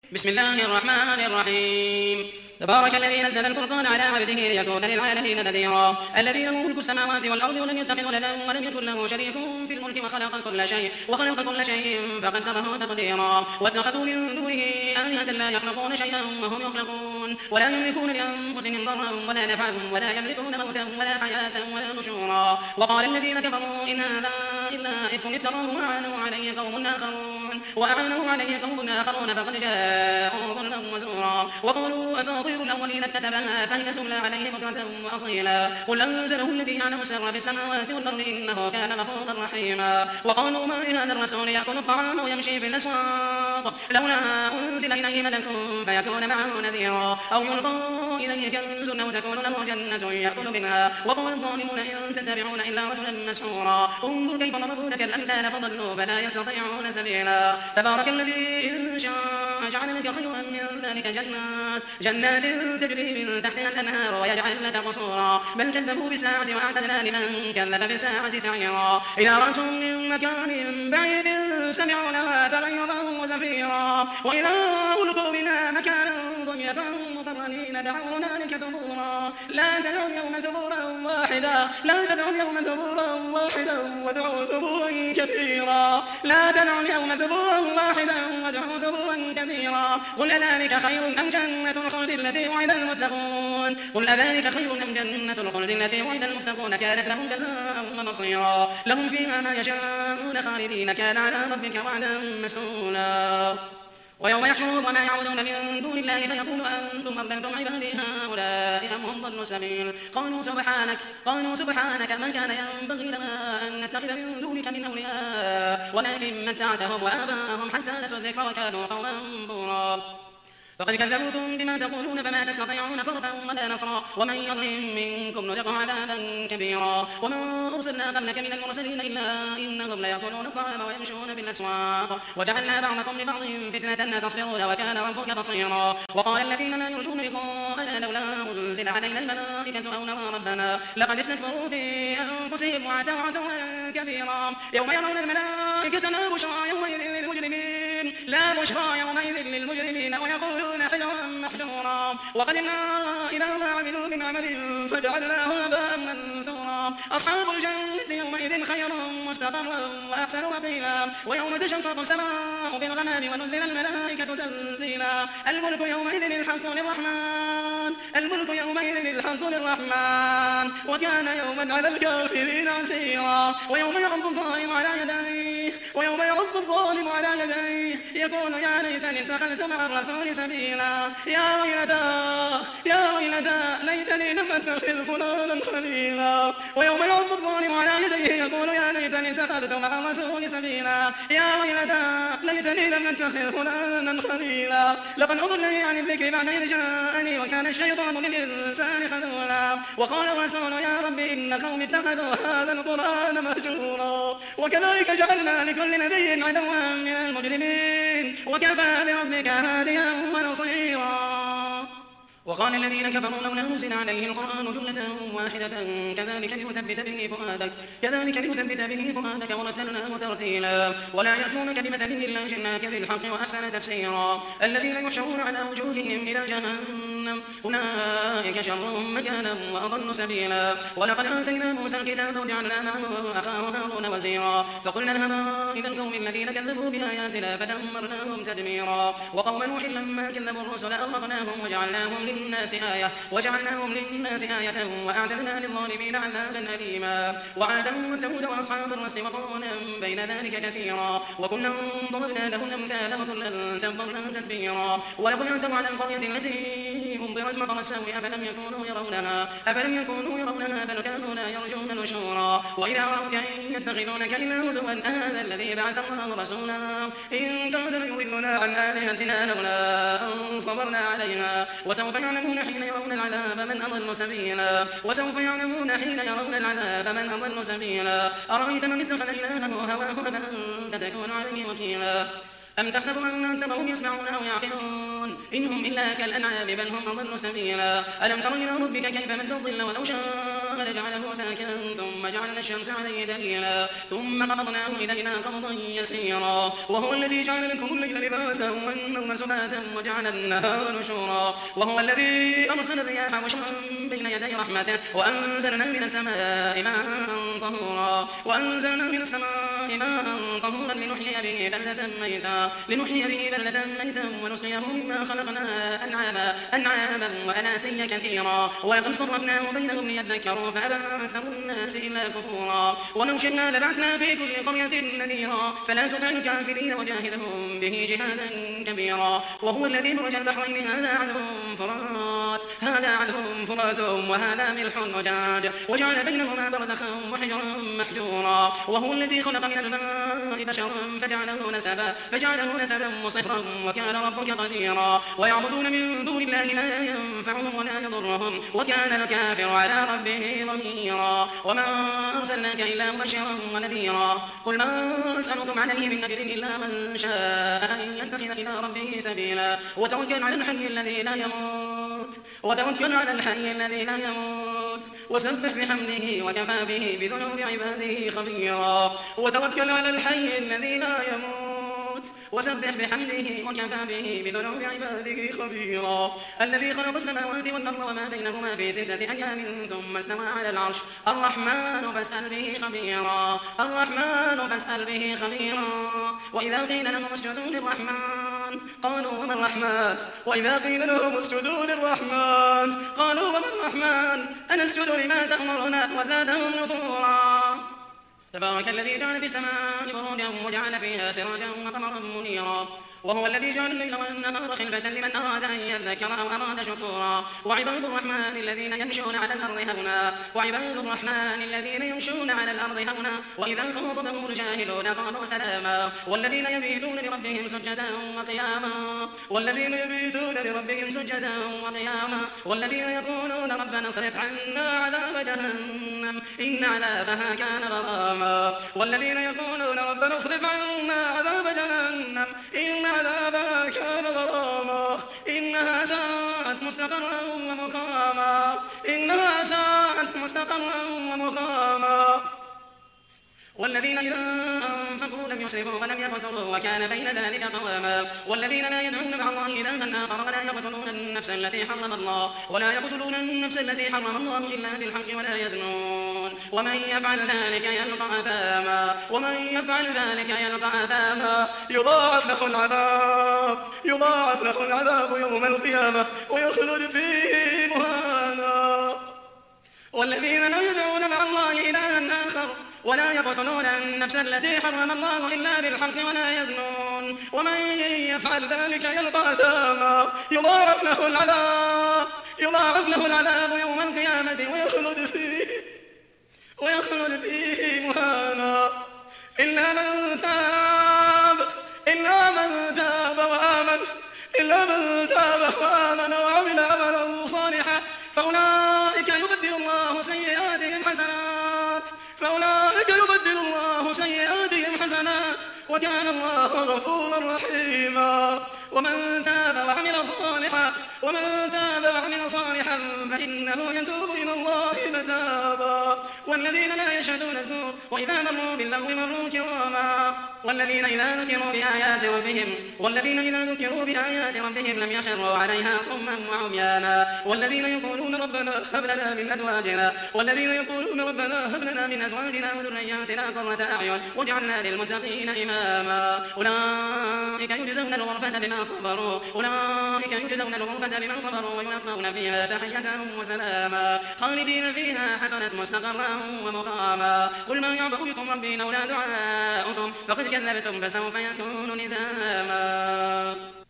بسم الله الرحمن الرحيم. تبارك الذي نزل الفرقان على عبده ليكون للعالمين نذيرا. الذي له ملك السماوات والأرض ولم يتخذ ولدا ولم يكن له شريك في الملك وخلق كل شيء فقدره تقديرا. واتخذوا من دونه آلهة لا يخلقون شيئا وهم يخلقون ولا يملكون لأنفسهم ضرا ولا نفعا ولا يملكون موتا ولا حياة ولا نشورا. وقال الذين كفروا إن هذا إلا إفك افتراه وأعانوا عليه قوم آخرون فقد جاءوا ظلما وزورا. وقالوا أساطير الأولين اكتتبها فهي تملى عليه بكرة وأصيلا. قل أنزله الذي يعلم السر في السماوات والأرض إنه كان غفورا رحيما. وقالوا ما لهذا الرسول يأكل الطعام ويمشي في الأسواق لولا أنزل إليه ملك فيكون معه نذيرا أو يلقى إليه كنز أو تكون له جنة يأكل منها. وقال الظالمون إن تتبعون إلا رجلا مسحورا. انظر كيف ضربوا لك الأمثال فضلوا فلا يستطيعون سبيلا. تبارك الذي إن شاء جعل لك خيرا من ذلك جنات تجري من تحتها الأنهار ويجعل لك قصورا. بل كذبوا بالساعة وأعتدنا لمن كذب بالساعة سعيرا. إذا رأتهم من مكان بعيد سمعوا لها تغيظا وزفيرا. وإذا ألقوا بها مكانا ضيقا مقرنين دعوا هنالك ثبورا. لا تدعوا اليوم ثبورا واحدا وادعوا ثبورا كثيرا. قل أذلك خير أم جنة الخلد التي وعد المتقون كانت لهم جزاء ومصيرا. لهم فيها ما يشاءون خالدين كان على ربك وعدا مسئولا. ويوم يحشرهم وما يعبدون من دون الله فيقول أنتم أضللتم عبادي هؤلاء أم هم ضلوا السبيل. قالوا سبحانك من كان ينبغي لنا أن نتخذ من دونك من أولياء ولكن متعتهم وآباءهم حتى نسوا الذكر وكانوا قوما بورا. فقد كذبوكم بما تقولون فما تستطيعون صرفا ولا نصرا. ومن يظلم منكم نذقه عذابا كبيرا. وما أرسلنا قبلك من المرسلين إلا إنهم ليأكلون الطعام ويمشون في الأسواق وجعلنا بعضكم لبعض فتنة أتصبرون وكان ربك بصيرا. وقال الذين لا يرجون لقاءنا لولا أنزل علينا الملائكة أو نرى ربنا لقد استكبروا في أنفسهم وعتوا عتوا كبيرا. يوم يرون الملائكة لا بشرى يومئذ للمجرمين ويقولون حجرا محجورا. وقدمنا إلى ما عملوا من عمل فجعلناه هباء منثورا. أصحاب الجنة يومئذ خير مستقرا وأحسن مقيلا. ويوم تشقق السماء بالغمام ونزل الملائكة تنزيلا. الملك يومئذ الحق للرحمن وكان يوما على الكافرين عسيرا. ويوم يعض الظالم على يديه يقول يا ليتني اتخذت مع الرسول سبيلا. يا ويلتى ليتني لم اتخذ فلانا خليلا. ويوم يعض الظالم على يديه يقول يا ليتني اتخذت مع الرسول سبيلا. يا ويلتى ليتني لم اتخذ فلانا خليلا. لقد أضلني عن الذكر بعد إذ جاءني وكان الشيطان للإنسان خذولا. وقال الرسول يا رب إن قومي اتخذوا هذا القرآن مهجورا. وكذلك جعلنا لكل نبي عدوا من المجرمين وكفى بربك هاديا ونصيرا. وقال الذين كفروا لولا نزل عليه القرآن جملة واحدة كذلك لنثبت به فؤادك ورتلناه ترتيلا. ولا يأتونك بمثل إلا جئناك بالحق وأحسن تفسيرا. الذين يحشرون على وجوههم إلى جهنم أولئك شر مكانا وأضل سبيلا. ولقد آتينا موسى الكتاب وجعلنا معه أخاه هارون وزيرا. فقلنا اذهبا إلى القوم الذين كذبوا بآياتنا فدمرناهم تدميرا. وقوم نوح لما كذبوا الرسل أغرقناهم وجعلناهم للناس آية وأعتدنا للظالمين عذابا أليما. وعادا وثمود وأصحاب الرس وقرونا بين ذلك كثيرا. وكلا ضربنا له الأمثال وكلا تبرنا تتبيرا. ولقد أتوا على القرية التي أمطرت مطر السوء أفلم يكونوا يرونها بل كانوا لا يرجون نشورا. وإذا رأوك إن يتخذونك إلا هزوا هذا الذي بعث الله رسولا إن كاد ليضلنا عن آلهتنا لولا أن صبرنا عليها. وسوف يعلمون حين يرون العذاب من أضل سبيلا. أرأيت من اتخذ إلهه هواه أفأنت تكون عليه وكيلا. أم تحسب أن أكثرهم يسمعون أو يعقلون إنهم إلا كالأنعام بل هم أضل سبيلا. ألم تر إلى ربك كيف مد الظل ولو شاء والقمر جعله ساكنا ثم جعلنا الشمس عليه دليلا ثم قبضناه إلينا قبضا يسيرا وهو الذي جعل لكم الليل لباسا والنوم سباتا وجعل النهار نشورا وهو الذي أرسل الرياح بشرا بين يدي رحمته وأنزلنا من السماء ماء طهورا طهورا لنحيي به بلدة ميتا ونسقيه مما خلقنا أنعاما وأناسيا كثيرا ولقد صرفناه بينهم ليذكروا فأبى أكثر الناس إلا كفورا ولو شئنا لبعثنا في كل قرية نذيرا فلا تطع الكافرين وجاهدهم به جهادا كبيرا وهو الذي مرج البحرين هذا عذب فرات وهذا ملح أجاج وجعل بينهما برزخا وحجرا محجورا وهو الذي خلق من الماء بشرا فجعله نسبا وصهرا وكان ربك قديرا ويعبدون من دون الله لا ينفعهم ولا يضرهم وكان الكافر على ربه ظهيرا وما أرسلناك إلا مبشرا ونذيرا قل ما أسألكم عليه من أجر إلا من شاء أن يتخذ إلى ربه سبيلا وتوكل على الحي الذي لا يموت وسبح بحمده وكفى به بذنوب عباده خبيرا وتوكل على الحي الذي لا يموت وسبح بحمده وكفى به بذنوب عباده خبيرا الذي خلق السماوات والأرض وما بينهما في 6 أيام ثم استوى على العرش الرحمن فاسأل به خبيرا وإذا قيل لهم اسجدوا للرحمن قالوا وما الرحمن أنسجد لما تأمرنا وزادهم نفورا تبارك الذي جعل في السماء بروجا وجعل فيها سراجا وقمرا منيرا وهو الذي جعل الليل والنهار خلفة لمن أراد أن يذكر أو أراد شكورا وعباد الرحمن الذين يمشون على الأرض هونا وإذا خاطبهم الجاهلون قالوا سلاما والذين يبيتون لربهم سجدا وقياما والذين يقولون ربنا اصرف عنا عذاب جهنم إن عذابها كان غراما إنها ساءت مستقرا ومقاما والذين إذا أنفقوا لم يسرفوا ولم يقتروا وكان بين ذلك قواما والذين لا يدعون مع الله إلها آخر ولا يقتلون النفس التي حرم الله إلا بالحق ولا يزنون ومن يفعل ذلك يلقى أثاما يضاعف له العذاب يوم القيامة ويخلد فيه مهانا والذين لا يدعون مع الله إلها آخر ولا يقتلون النفس التي حرم الله إلا بالحق ولا يزنون ومن يفعل ذلك يلقى أثاما يضاعف له العذاب يوم القيامة ويخلد فيه مهانا إلا من تاب وآمن وعمل عملا صالحا فأولئك يبدل الله سيئاتهم حسنات وكان الله غفورا رحيما ومن تاب وعمل صالحا فإنه يتوب إلى الله متابا والذين لا يشهدون الزور وإذا مروا باللغو مروا كراما والذين إذا ذكروا بآيات ربهم لم يخروا عليها صما وعميانا والذين يقولون ربنا هب لنا من أزواجنا وذرياتنا قرة أعين واجعلنا للمتقين إماما أولئك يجزون الغرفة بما صبروا ويلقون فيها تحية وسلاما خالدين فيها حسنت مستقرا ومقاما قل من يعبأ بكم ربي لولا دعاؤكم فقد كذبتم فسوف يكون لزاما